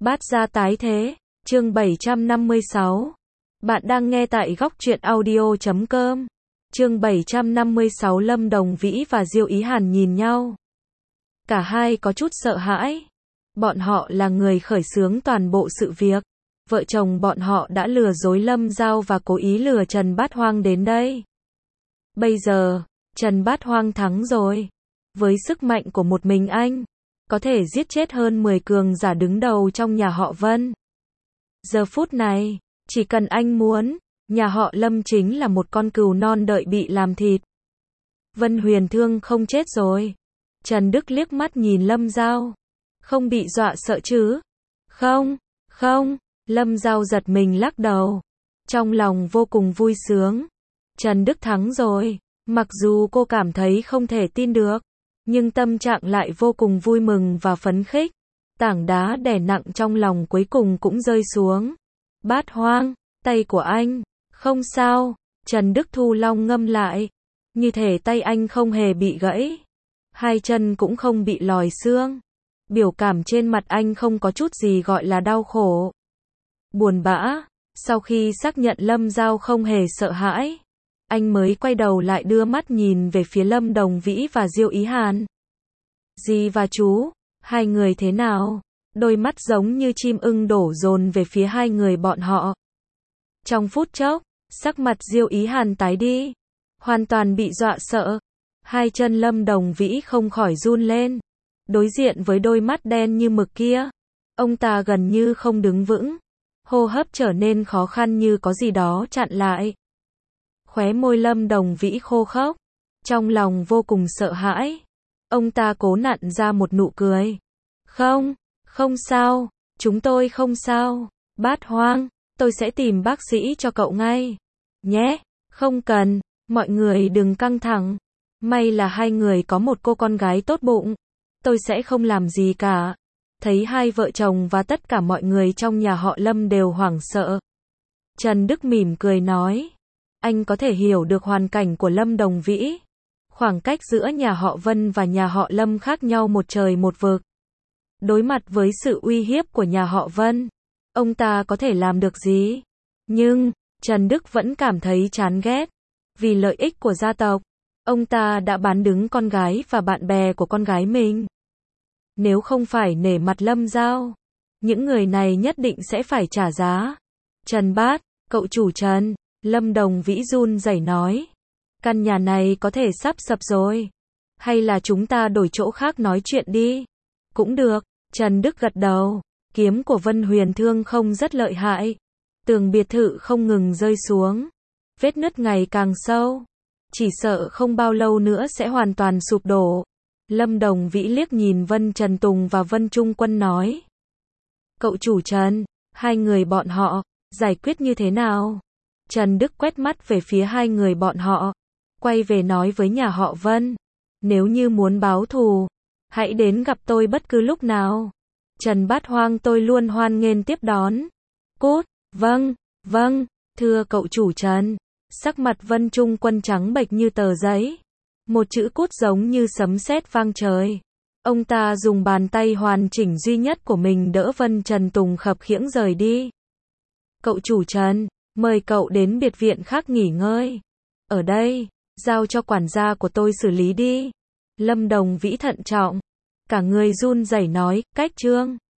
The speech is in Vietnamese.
Bát gia tái thế, chương 756. Bạn đang nghe tại góc truyện audio.com. Chương 756. Lâm Đồng Vĩ và Diêu Ý Hàn nhìn nhau. Cả hai có chút sợ hãi. Bọn họ là người khởi xướng toàn bộ sự việc. Vợ chồng bọn họ đã lừa dối Lâm Giao và cố ý lừa Trần Bát Hoang đến đây. Bây giờ, Trần Bát Hoang thắng rồi. Với sức mạnh của một mình anh, có thể giết chết hơn 10 cường giả đứng đầu trong nhà họ Vân. Giờ phút này, chỉ cần anh muốn, nhà họ Lâm chính là một con cừu non đợi bị làm thịt. Vân Huyền Thương không chết rồi. Trần Đức liếc mắt nhìn Lâm Giao. Không bị dọa sợ chứ? Không, không. Lâm Giao giật mình lắc đầu. Trong lòng vô cùng vui sướng. Trần Đức thắng rồi. Mặc dù cô cảm thấy không thể tin được, nhưng tâm trạng lại vô cùng vui mừng và phấn khích. Tảng đá đè nặng trong lòng cuối cùng cũng rơi xuống. Bát Hoang, tay của anh. Không sao. Trần Đức Thu Long ngâm lại. Như thể tay anh không hề bị gãy. Hai chân cũng không bị lòi xương. Biểu cảm trên mặt anh không có chút gì gọi là đau khổ, buồn bã. Sau khi xác nhận Lâm Giao không hề sợ hãi, anh mới quay đầu lại đưa mắt nhìn về phía Lâm Đồng Vĩ và Diêu Ý Hàn. Dì và chú, hai người thế nào? Đôi mắt giống như chim ưng đổ dồn về phía hai người bọn họ. Trong phút chốc, sắc mặt Diêu Ý Hàn tái đi, hoàn toàn bị dọa sợ. Hai chân Lâm Đồng Vĩ không khỏi run lên. Đối diện với đôi mắt đen như mực kia, ông ta gần như không đứng vững. Hô hấp trở nên khó khăn như có gì đó chặn lại. Khóe môi Lâm Đồng Vĩ khô khốc, trong lòng vô cùng sợ hãi. Ông ta cố nặn ra một nụ cười. Không, không sao, chúng tôi không sao. Bát Hoang, tôi sẽ tìm bác sĩ cho cậu ngay. Nhé, không cần, mọi người đừng căng thẳng. May là hai người có một cô con gái tốt bụng. Tôi sẽ không làm gì cả. Thấy hai vợ chồng và tất cả mọi người trong nhà họ Lâm đều hoảng sợ, Trần Đức mỉm cười nói. Anh có thể hiểu được hoàn cảnh của Lâm Đồng Vĩ. Khoảng cách giữa nhà họ Vân và nhà họ Lâm khác nhau một trời một vực. Đối mặt với sự uy hiếp của nhà họ Vân, ông ta có thể làm được gì? Nhưng, Trần Đức vẫn cảm thấy chán ghét. Vì lợi ích của gia tộc, ông ta đã bán đứng con gái và bạn bè của con gái mình. Nếu không phải nể mặt Lâm Giao, những người này nhất định sẽ phải trả giá. Trần Bát, cậu chủ Trần, Lâm Đồng Vĩ run rẩy nói. Căn nhà này có thể sắp sập rồi. Hay là chúng ta đổi chỗ khác nói chuyện đi? Cũng được, Trần Đức gật đầu. Kiếm của Vân Huyền Thương không rất lợi hại. Tường biệt thự không ngừng rơi xuống. Vết nứt ngày càng sâu. Chỉ sợ không bao lâu nữa sẽ hoàn toàn sụp đổ. Lâm Đồng Vĩ liếc nhìn Vân Trần Tùng và Vân Trung Quân nói. Cậu chủ Trần, hai người bọn họ, giải quyết như thế nào? Trần Đức quét mắt về phía hai người bọn họ, quay về nói với nhà họ Vân. Nếu như muốn báo thù, hãy đến gặp tôi bất cứ lúc nào. Trần Bát Hoang tôi luôn hoan nghênh tiếp đón. Cút, vâng, vâng, thưa cậu chủ Trần. Sắc mặt Vân Trung Quân trắng bệch như tờ giấy. Một chữ cút giống như sấm sét vang trời. Ông ta dùng bàn tay hoàn chỉnh duy nhất của mình đỡ Vân Trần Tùng khập khiễng rời đi. Cậu chủ Trần, mời cậu đến biệt viện khác nghỉ ngơi. Ở đây, giao cho quản gia của tôi xử lý đi. Lâm Đồng Vĩ thận trọng, cả người run rẩy nói, cách trương.